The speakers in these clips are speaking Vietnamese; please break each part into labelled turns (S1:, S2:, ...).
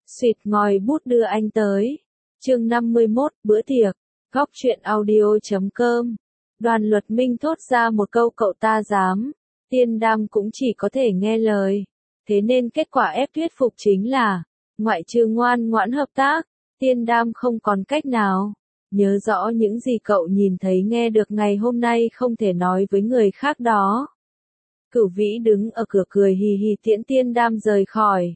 S1: Xuyệt ngòi bút đưa anh tới. Chương 51, bữa tiệc. Góc truyện audio.com. Đoàn Luật Minh thốt ra một câu cậu ta dám. Tiên Đam cũng chỉ có thể nghe lời. Thế nên kết quả ép thuyết phục chính là, ngoại trừ ngoan ngoãn hợp tác, Tiên Đam không còn cách nào. Nhớ rõ những gì cậu nhìn thấy nghe được ngày hôm nay không thể nói với người khác đó. Cửu Vĩ đứng ở cửa cười hì hì tiễn Tiên Đam rời khỏi.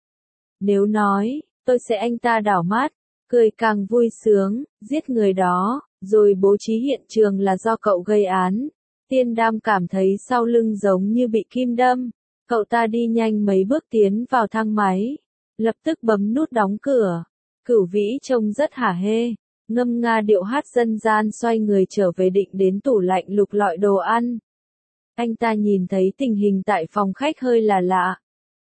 S1: Nếu nói, tôi sẽ anh ta đảo mắt, cười càng vui sướng, giết người đó, rồi bố trí hiện trường là do cậu gây án. Tiên Đam cảm thấy sau lưng giống như bị kim đâm, cậu ta đi nhanh mấy bước tiến vào thang máy, lập tức bấm nút đóng cửa. Cửu Vĩ trông rất hả hê, ngâm nga điệu hát dân gian xoay người trở về định đến tủ lạnh lục lọi đồ ăn. Anh ta nhìn thấy tình hình tại phòng khách hơi là lạ.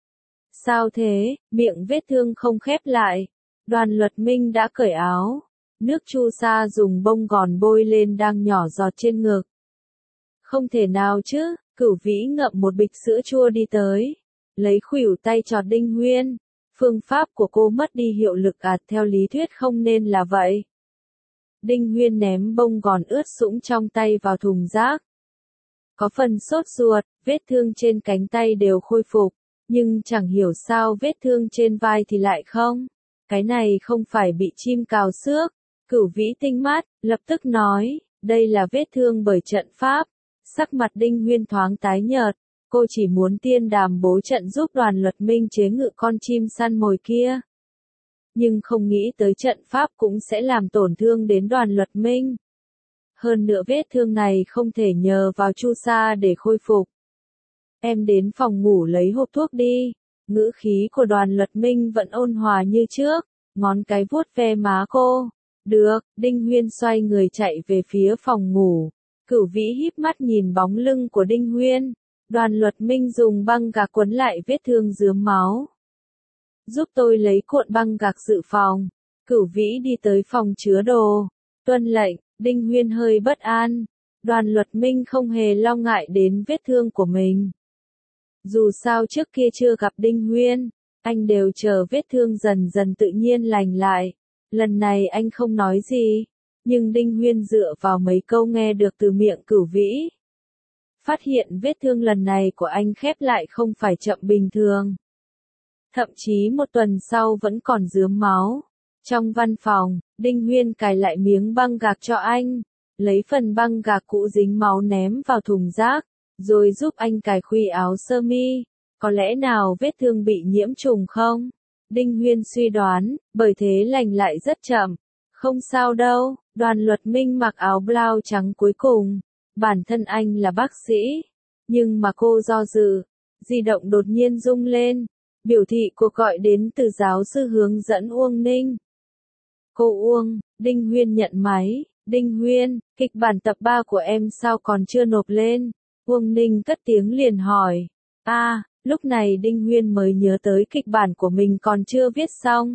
S1: Sao thế, miệng vết thương không khép lại. Đoàn Luật Minh đã cởi áo. Nước chu sa dùng bông gòn bôi lên đang nhỏ giọt trên ngực. Không thể nào chứ, Cửu Vĩ ngậm một bịch sữa chua đi tới. Lấy khuỷu tay chọt Đinh Huyên. Phương pháp của cô mất đi hiệu lực theo lý thuyết không nên là vậy. Đinh Huyên ném bông gòn ướt sũng trong tay vào thùng rác. Có phần sốt ruột, vết thương trên cánh tay đều khôi phục. Nhưng chẳng hiểu sao vết thương trên vai thì lại không. Cái này không phải bị chim cào xước. Cửu Vĩ tinh mắt, lập tức nói, đây là vết thương bởi trận pháp. Sắc mặt Đinh Huyên thoáng tái nhợt. Cô chỉ muốn Tiên Đàm bố trận giúp Đoàn Luật Minh chế ngự con chim săn mồi kia. Nhưng không nghĩ tới trận pháp cũng sẽ làm tổn thương đến Đoàn Luật Minh. Hơn nữa vết thương này không thể nhờ vào chu sa để khôi phục. Em đến phòng ngủ lấy hộp thuốc đi. Ngữ khí của Đoàn Luật Minh vẫn ôn hòa như trước, ngón cái vuốt ve má cô. Được, Đinh Huyên xoay người chạy về phía phòng ngủ. Cửu Vĩ híp mắt nhìn bóng lưng của Đinh Huyên. Đoàn Luật Minh dùng băng gạc quấn lại vết thương rướm máu. Giúp tôi lấy cuộn băng gạc dự phòng. Cửu Vĩ đi tới phòng chứa đồ. Tuân lệnh, Đinh Huyên hơi bất an. Đoàn Luật Minh không hề lo ngại đến vết thương của mình. Dù sao trước kia chưa gặp Đinh Huyên, anh đều chờ vết thương dần dần tự nhiên lành lại. Lần này anh không nói gì, nhưng Đinh Huyên dựa vào mấy câu nghe được từ miệng Cửu Vĩ. Phát hiện vết thương lần này của anh khép lại không phải chậm bình thường. Thậm chí một tuần sau vẫn còn rướm máu. Trong văn phòng, Đinh Huyên cài lại miếng băng gạc cho anh, lấy phần băng gạc cũ dính máu ném vào thùng rác, rồi giúp anh cài khuy áo sơ mi. Có lẽ nào vết thương bị nhiễm trùng không? Đinh Huyên suy đoán, bởi thế lành lại rất chậm. Không sao đâu, Đoàn Luật Minh mặc áo blau trắng cuối cùng. Bản thân anh là bác sĩ. Nhưng mà cô do dự. Di động đột nhiên rung lên. Biểu thị cuộc gọi đến từ giáo sư hướng dẫn Uông Ninh. Cô Uông, Đinh Huyên nhận máy. Đinh Huyên, kịch bản tập 3 của em sao còn chưa nộp lên? Uông Ninh cất tiếng liền hỏi. Lúc này Đinh Huyên mới nhớ tới kịch bản của mình còn chưa viết xong.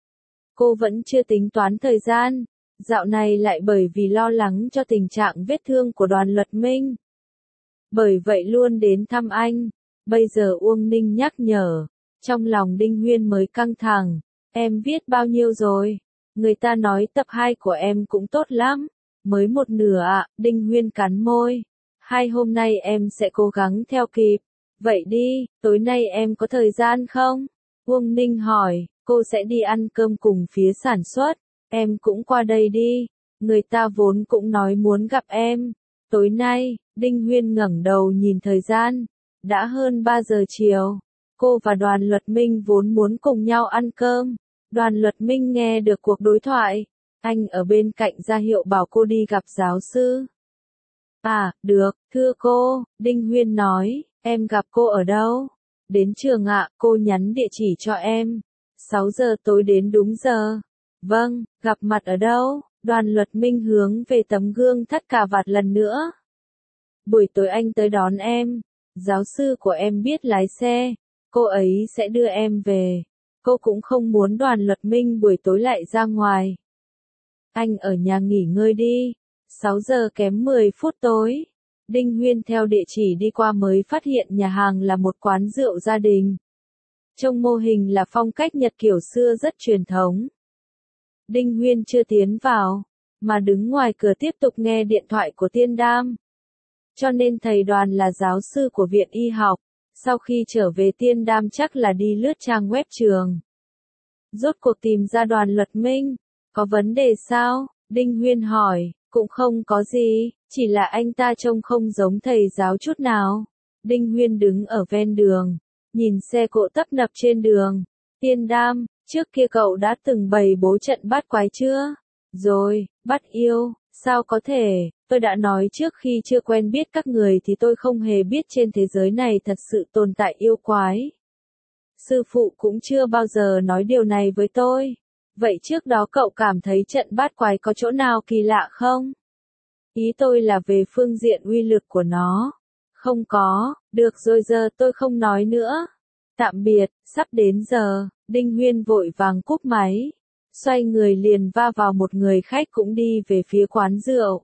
S1: Cô vẫn chưa tính toán thời gian. Dạo này lại bởi vì lo lắng cho tình trạng vết thương của Đoàn Luật Minh. Bởi vậy luôn đến thăm anh. Bây giờ Uông Ninh nhắc nhở. Trong lòng Đinh Huyên mới căng thẳng. Em viết bao nhiêu rồi? Người ta nói tập 2 của em cũng tốt lắm. Mới một nửa ạ, Đinh Huyên cắn môi. 2 hôm nay em sẽ cố gắng theo kịp. Vậy đi, tối nay em có thời gian không? Uông Ninh hỏi, cô sẽ đi ăn cơm cùng phía sản xuất. Em cũng qua đây đi. Người ta vốn cũng nói muốn gặp em. Tối nay, Đinh Huyên ngẩng đầu nhìn thời gian. Đã hơn 3 giờ chiều. Cô và Đoàn Luật Minh vốn muốn cùng nhau ăn cơm. Đoàn Luật Minh nghe được cuộc đối thoại. Anh ở bên cạnh ra hiệu bảo cô đi gặp giáo sư. Được, thưa cô, Đinh Huyên nói, em gặp cô ở đâu? Đến trường ạ, cô nhắn địa chỉ cho em. 6 giờ tối đến đúng giờ. Vâng, gặp mặt ở đâu? Đoàn Luật Minh hướng về tấm gương thắt cà vạt lần nữa. Buổi tối anh tới đón em. Giáo sư của em biết lái xe. Cô ấy sẽ đưa em về. Cô cũng không muốn Đoàn Luật Minh buổi tối lại ra ngoài. Anh ở nhà nghỉ ngơi đi. 6 giờ kém 10 phút tối. Đinh Huyên theo địa chỉ đi qua mới phát hiện nhà hàng là một quán rượu gia đình. Trông mô hình là phong cách Nhật kiểu xưa rất truyền thống. Đinh Huyên chưa tiến vào, mà đứng ngoài cửa tiếp tục nghe điện thoại của Tiên Đam. Cho nên thầy Đoàn là giáo sư của viện y học, sau khi trở về Tiên Đam chắc là đi lướt trang web trường. Rốt cuộc tìm ra Đoàn Luật Minh, có vấn đề sao? Đinh Huyên hỏi, cũng không có gì, chỉ là anh ta trông không giống thầy giáo chút nào. Đinh Huyên đứng ở ven đường, nhìn xe cộ tấp nập trên đường. Tiên Đam, trước kia cậu đã từng bày bố trận bắt quái chưa? Rồi, bắt yêu, sao có thể, tôi đã nói trước khi chưa quen biết các người thì tôi không hề biết trên thế giới này thật sự tồn tại yêu quái. Sư phụ cũng chưa bao giờ nói điều này với tôi. Vậy trước đó cậu cảm thấy trận bát quái có chỗ nào kỳ lạ không? Ý tôi là về phương diện uy lực của nó. Không có, được rồi giờ tôi không nói nữa. Tạm biệt, sắp đến giờ, Đinh Huyên vội vàng cúp máy. Xoay người liền va vào một người khách cũng đi về phía quán rượu.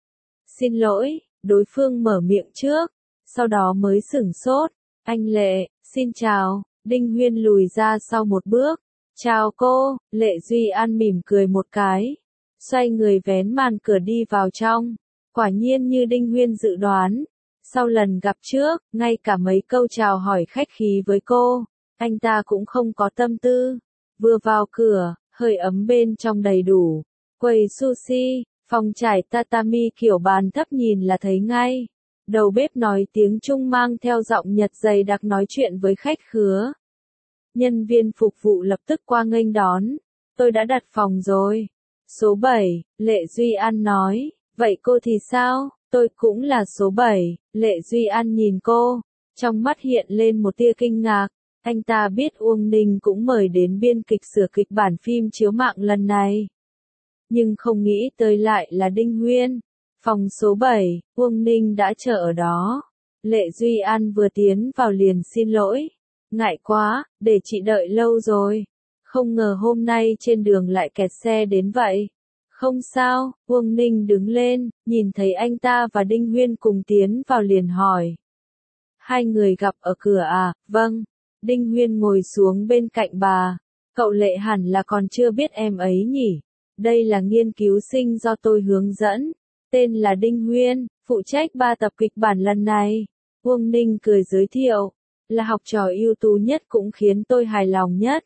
S1: Xin lỗi, đối phương mở miệng trước, sau đó mới sửng sốt. Anh Lệ, xin chào, Đinh Huyên lùi ra sau một bước. Chào cô, Lệ Duy An mỉm cười một cái. Xoay người vén màn cửa đi vào trong. Quả nhiên như Đinh Huyên dự đoán. Sau lần gặp trước, ngay cả mấy câu chào hỏi khách khí với cô, anh ta cũng không có tâm tư. Vừa vào cửa, hơi ấm bên trong đầy đủ. Quầy sushi, phòng trải tatami kiểu bàn thấp nhìn là thấy ngay. Đầu bếp nói tiếng Trung mang theo giọng Nhật dày đặc nói chuyện với khách khứa. Nhân viên phục vụ lập tức qua nghênh đón. Tôi đã đặt phòng rồi. Số 7, Lệ Duy An nói. Vậy cô thì sao? Tôi cũng là số 7, Lệ Duy An nhìn cô. Trong mắt hiện lên một tia kinh ngạc. Anh ta biết Uông Ninh cũng mời đến biên kịch sửa kịch bản phim chiếu mạng lần này. Nhưng không nghĩ tới lại là Đinh Huyên. Phòng số 7, Uông Ninh đã chờ ở đó. Lệ Duy An vừa tiến vào liền xin lỗi. Ngại quá, để chị đợi lâu rồi. Không ngờ hôm nay trên đường lại kẹt xe đến vậy. Không sao, Uông Ninh đứng lên, nhìn thấy anh ta và Đinh Huyên cùng tiến vào liền hỏi. Hai người gặp ở cửa à? Vâng. Đinh Huyên ngồi xuống bên cạnh bà. Cậu Lệ hẳn là còn chưa biết em ấy nhỉ? Đây là nghiên cứu sinh do tôi hướng dẫn. Tên là Đinh Huyên, phụ trách 3 tập kịch bản lần này. Uông Ninh cười giới thiệu. Là học trò ưu tú nhất cũng khiến tôi hài lòng nhất.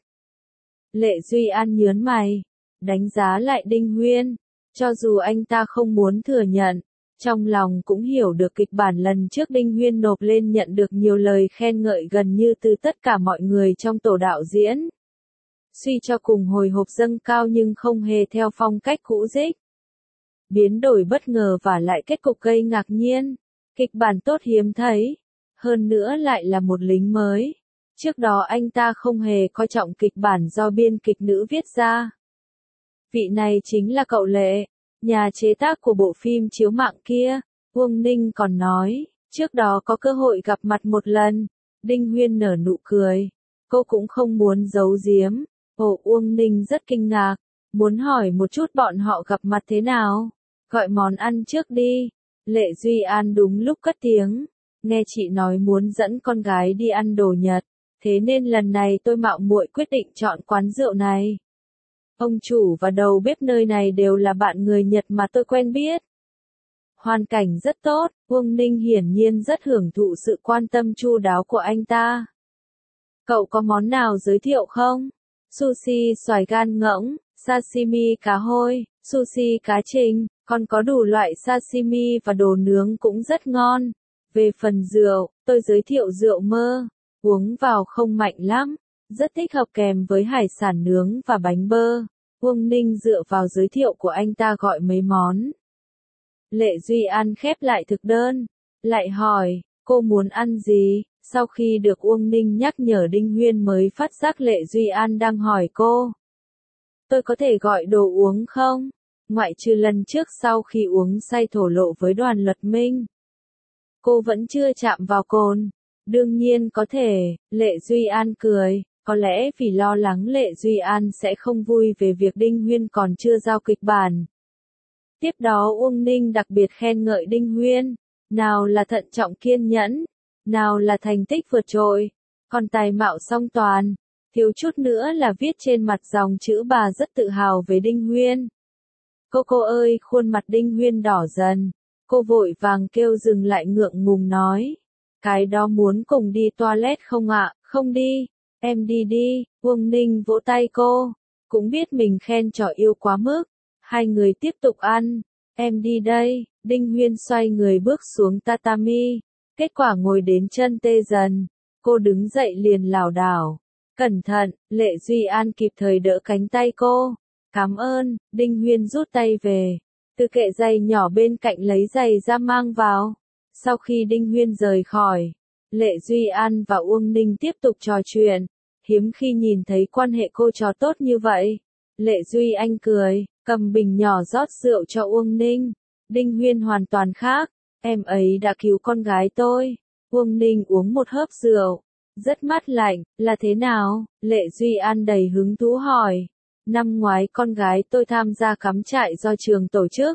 S1: Lệ Duy An nhớn mày, đánh giá lại Đinh Huyên, cho dù anh ta không muốn thừa nhận, trong lòng cũng hiểu được kịch bản lần trước Đinh Huyên nộp lên nhận được nhiều lời khen ngợi gần như từ tất cả mọi người trong tổ đạo diễn. Suy cho cùng hồi hộp dâng cao nhưng không hề theo phong cách cũ dích. Biến đổi bất ngờ và lại kết cục gây ngạc nhiên, kịch bản tốt hiếm thấy. Hơn nữa lại là một lính mới. Trước đó anh ta không hề coi trọng kịch bản do biên kịch nữ viết ra. Vị này chính là cậu Lệ, nhà chế tác của bộ phim chiếu mạng kia. Uông Ninh còn nói, trước đó có cơ hội gặp mặt một lần. Đinh Huyên nở nụ cười. Cô cũng không muốn giấu giếm. Uông Ninh rất kinh ngạc. Muốn hỏi một chút bọn họ gặp mặt thế nào. Gọi món ăn trước đi. Lệ Duy An đúng lúc cất tiếng. Nghe chị nói muốn dẫn con gái đi ăn đồ Nhật, thế nên lần này tôi mạo muội quyết định chọn quán rượu này. Ông chủ và đầu bếp nơi này đều là bạn người Nhật mà tôi quen biết. Hoàn cảnh rất tốt, Uông Ninh hiển nhiên rất hưởng thụ sự quan tâm chu đáo của anh ta. Cậu có món nào giới thiệu không? Sushi xoài gan ngỗng, sashimi cá hôi, sushi cá trình, còn có đủ loại sashimi và đồ nướng cũng rất ngon. Về phần rượu, tôi giới thiệu rượu mơ, uống vào không mạnh lắm, rất thích hợp kèm với hải sản nướng và bánh bơ. Uông Ninh dựa vào giới thiệu của anh ta gọi mấy món. Lệ Duy An khép lại thực đơn, lại hỏi, cô muốn ăn gì? Sau khi được Uông Ninh nhắc nhở Đinh Huyên mới phát giác Lệ Duy An đang hỏi cô. Tôi có thể gọi đồ uống không? Ngoại trừ lần trước sau khi uống say thổ lộ với Đoàn Luật Minh. Cô vẫn chưa chạm vào cồn. Đương nhiên có thể, Lệ Duy An cười, có lẽ vì lo lắng Lệ Duy An sẽ không vui về việc Đinh Huyên còn chưa giao kịch bản. Tiếp đó Uông Ninh đặc biệt khen ngợi Đinh Huyên, nào là thận trọng kiên nhẫn, nào là thành tích vượt trội. còn tài mạo song toàn, thiếu chút nữa là viết trên mặt dòng chữ bà rất tự hào về Đinh Huyên. Cô ơi, khuôn mặt Đinh Huyên đỏ dần, cô vội vàng kêu dừng lại ngượng ngùng nói. Cái đó muốn cùng đi toilet không ạ? Không đi, em đi đi, Uông Ninh vỗ tay cô, cũng biết mình khen trò yêu quá mức. Hai người tiếp tục ăn, em đi đây, Đinh Huyên xoay người bước xuống tatami, kết quả ngồi đến chân tê dần, cô đứng dậy liền lảo đảo. Cẩn thận, Lệ Duy An kịp thời đỡ cánh tay cô. Cảm ơn, Đinh Huyên rút tay về, từ kệ giày nhỏ bên cạnh lấy giày ra mang vào. Sau khi Đinh Huyên rời khỏi, Lệ Duy An và Uông Ninh tiếp tục trò chuyện, hiếm khi nhìn thấy quan hệ cô trò tốt như vậy. Lệ Duy Anh cười, cầm bình nhỏ rót rượu cho Uông Ninh. Đinh Huyên hoàn toàn khác, em ấy đã cứu con gái tôi. Uông Ninh uống một hớp rượu, rất mát lạnh, là thế nào? Lệ Duy An đầy hứng thú hỏi. Năm ngoái con gái tôi tham gia cắm trại do trường tổ chức.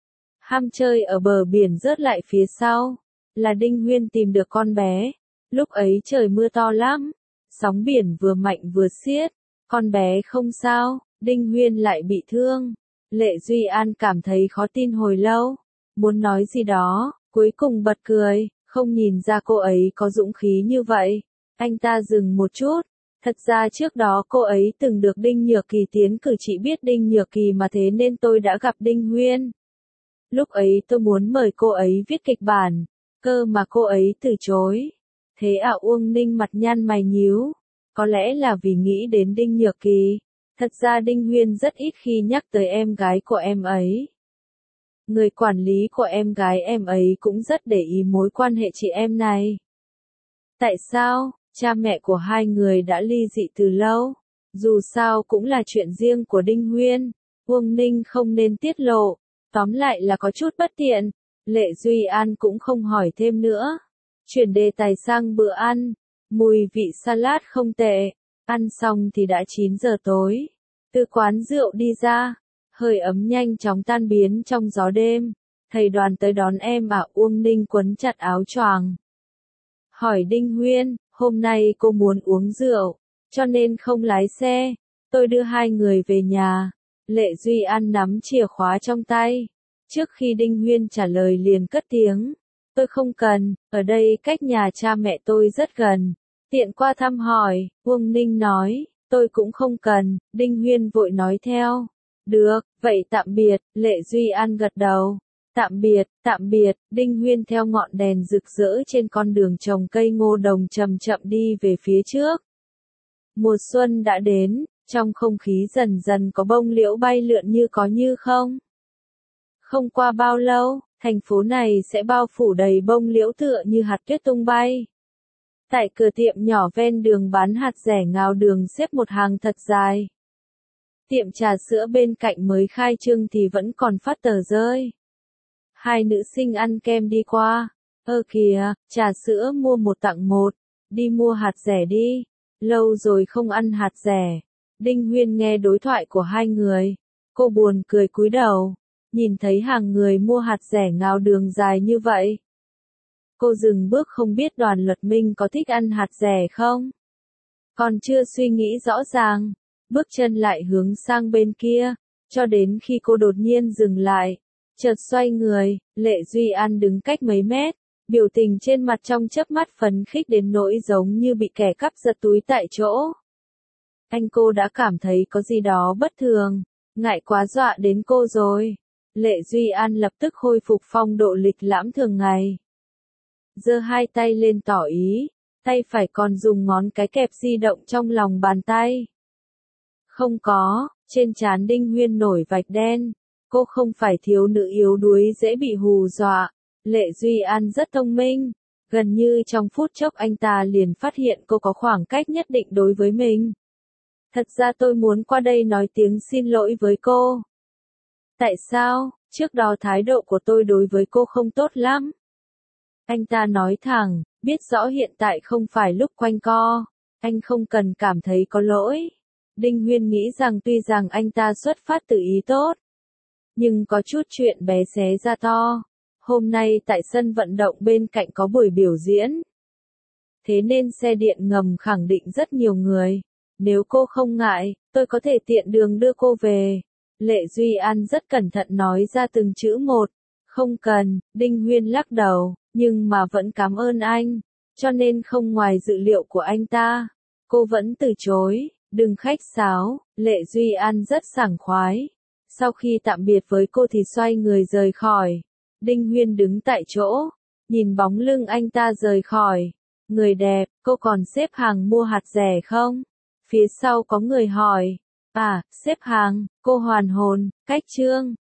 S1: Ham chơi ở bờ biển rớt lại phía sau, là Đinh Huyên tìm được con bé. Lúc ấy trời mưa to lắm, sóng biển vừa mạnh vừa xiết, con bé không sao, Đinh Huyên lại bị thương. Lệ Duy An cảm thấy khó tin hồi lâu, muốn nói gì đó, cuối cùng bật cười, không nhìn ra cô ấy có dũng khí như vậy. Anh ta dừng một chút, thật ra trước đó cô ấy từng được Đinh Nhược Kỳ tiến cử, chỉ biết Đinh Nhược Kỳ mà thế nên tôi đã gặp Đinh Huyên. Lúc ấy tôi muốn mời cô ấy viết kịch bản, cơ mà cô ấy từ chối. Thế à? Uông Ninh mặt nhăn mày nhíu, có lẽ là vì nghĩ đến Đinh Nhược Kỳ. Thật ra Đinh Huyên rất ít khi nhắc tới em gái của em ấy. Người quản lý của em gái em ấy cũng rất để ý mối quan hệ chị em này. Tại sao? Cha mẹ của hai người đã ly dị từ lâu. Dù sao cũng là chuyện riêng của Đinh Huyên, Uông Ninh không nên tiết lộ. Tóm lại là có chút bất tiện. Lệ Duy An cũng không hỏi thêm nữa. Chuyển đề tài sang bữa ăn. Mùi vị salad không tệ. Ăn xong thì đã 9 giờ tối. Từ quán rượu đi ra, hơi ấm nhanh chóng tan biến trong gió đêm. Thầy Đoàn tới đón em à? Uông Ninh quấn chặt áo choàng. Hỏi Đinh Huyên, hôm nay cô muốn uống rượu, cho nên không lái xe. Tôi đưa hai người về nhà. Lệ Duy An nắm chìa khóa trong tay. Trước khi Đinh Huyên trả lời liền cất tiếng. Tôi không cần, ở đây cách nhà cha mẹ tôi rất gần. Tiện qua thăm hỏi, Uông Ninh nói, tôi cũng không cần. Đinh Huyên vội nói theo. Được, vậy tạm biệt. Lệ Duy An gật đầu. Tạm biệt, Đinh Huyên theo ngọn đèn rực rỡ trên con đường trồng cây ngô đồng chậm chậm đi về phía trước. Mùa xuân đã đến, trong không khí dần dần có bông liễu bay lượn như có như không. Không qua bao lâu, thành phố này sẽ bao phủ đầy bông liễu tựa như hạt tuyết tung bay. Tại cửa tiệm nhỏ ven đường bán hạt rẻ ngào đường xếp một hàng thật dài. Tiệm trà sữa bên cạnh mới khai trương thì vẫn còn phát tờ rơi. Hai nữ sinh ăn kem đi qua. Kìa, trà sữa mua một tặng một. Đi mua hạt rẻ đi. Lâu rồi không ăn hạt rẻ. Đinh Huyên nghe đối thoại của hai người. Cô buồn cười cúi đầu. Nhìn thấy hàng người mua hạt rẻ ngào đường dài như vậy. Cô dừng bước, không biết Đoàn Luật Minh có thích ăn hạt rẻ không? Còn chưa suy nghĩ rõ ràng. Bước chân lại hướng sang bên kia. Cho đến khi cô đột nhiên dừng lại. Chợt xoay người, Lệ Duy An đứng cách mấy mét, biểu tình trên mặt trong chớp mắt phấn khích đến nỗi giống như bị kẻ cắp giật túi tại chỗ. Cô đã cảm thấy có gì đó bất thường, ngại quá dọa đến cô rồi. Lệ Duy An lập tức khôi phục phong độ lịch lãm thường ngày. Giơ hai tay lên tỏ ý, tay phải còn dùng ngón cái kẹp di động trong lòng bàn tay. Không có, trên trán Đinh Huyên nổi vạch đen. Cô không phải thiếu nữ yếu đuối dễ bị hù dọa. Lệ Duy An rất thông minh. Gần như trong phút chốc anh ta liền phát hiện cô có khoảng cách nhất định đối với mình. Thật ra tôi muốn qua đây nói tiếng xin lỗi với cô. Tại sao? Trước đó thái độ của tôi đối với cô không tốt lắm. Anh ta nói thẳng, biết rõ hiện tại không phải lúc quanh co. Anh không cần cảm thấy có lỗi. Đinh Huyên nghĩ rằng tuy rằng anh ta xuất phát từ ý tốt, nhưng có chút chuyện bé xé ra to. Hôm nay tại sân vận động bên cạnh có buổi biểu diễn. thế nên xe điện ngầm khẳng định rất nhiều người. Nếu cô không ngại, tôi có thể tiện đường đưa cô về. Lệ Duy An rất cẩn thận nói ra từng chữ một. Không cần, Đinh Huyên lắc đầu, nhưng mà vẫn cảm ơn anh. Cho nên không ngoài dự liệu của anh ta. Cô vẫn từ chối, đừng khách sáo, Lệ Duy An rất sảng khoái. Sau khi tạm biệt với cô thì xoay người rời khỏi. Đinh Huyên đứng tại chỗ, nhìn bóng lưng anh ta rời khỏi. Người đẹp, cô còn xếp hàng mua hạt rẻ không? Phía sau có người hỏi. À, xếp hàng, cô hoàn hồn, cách chương.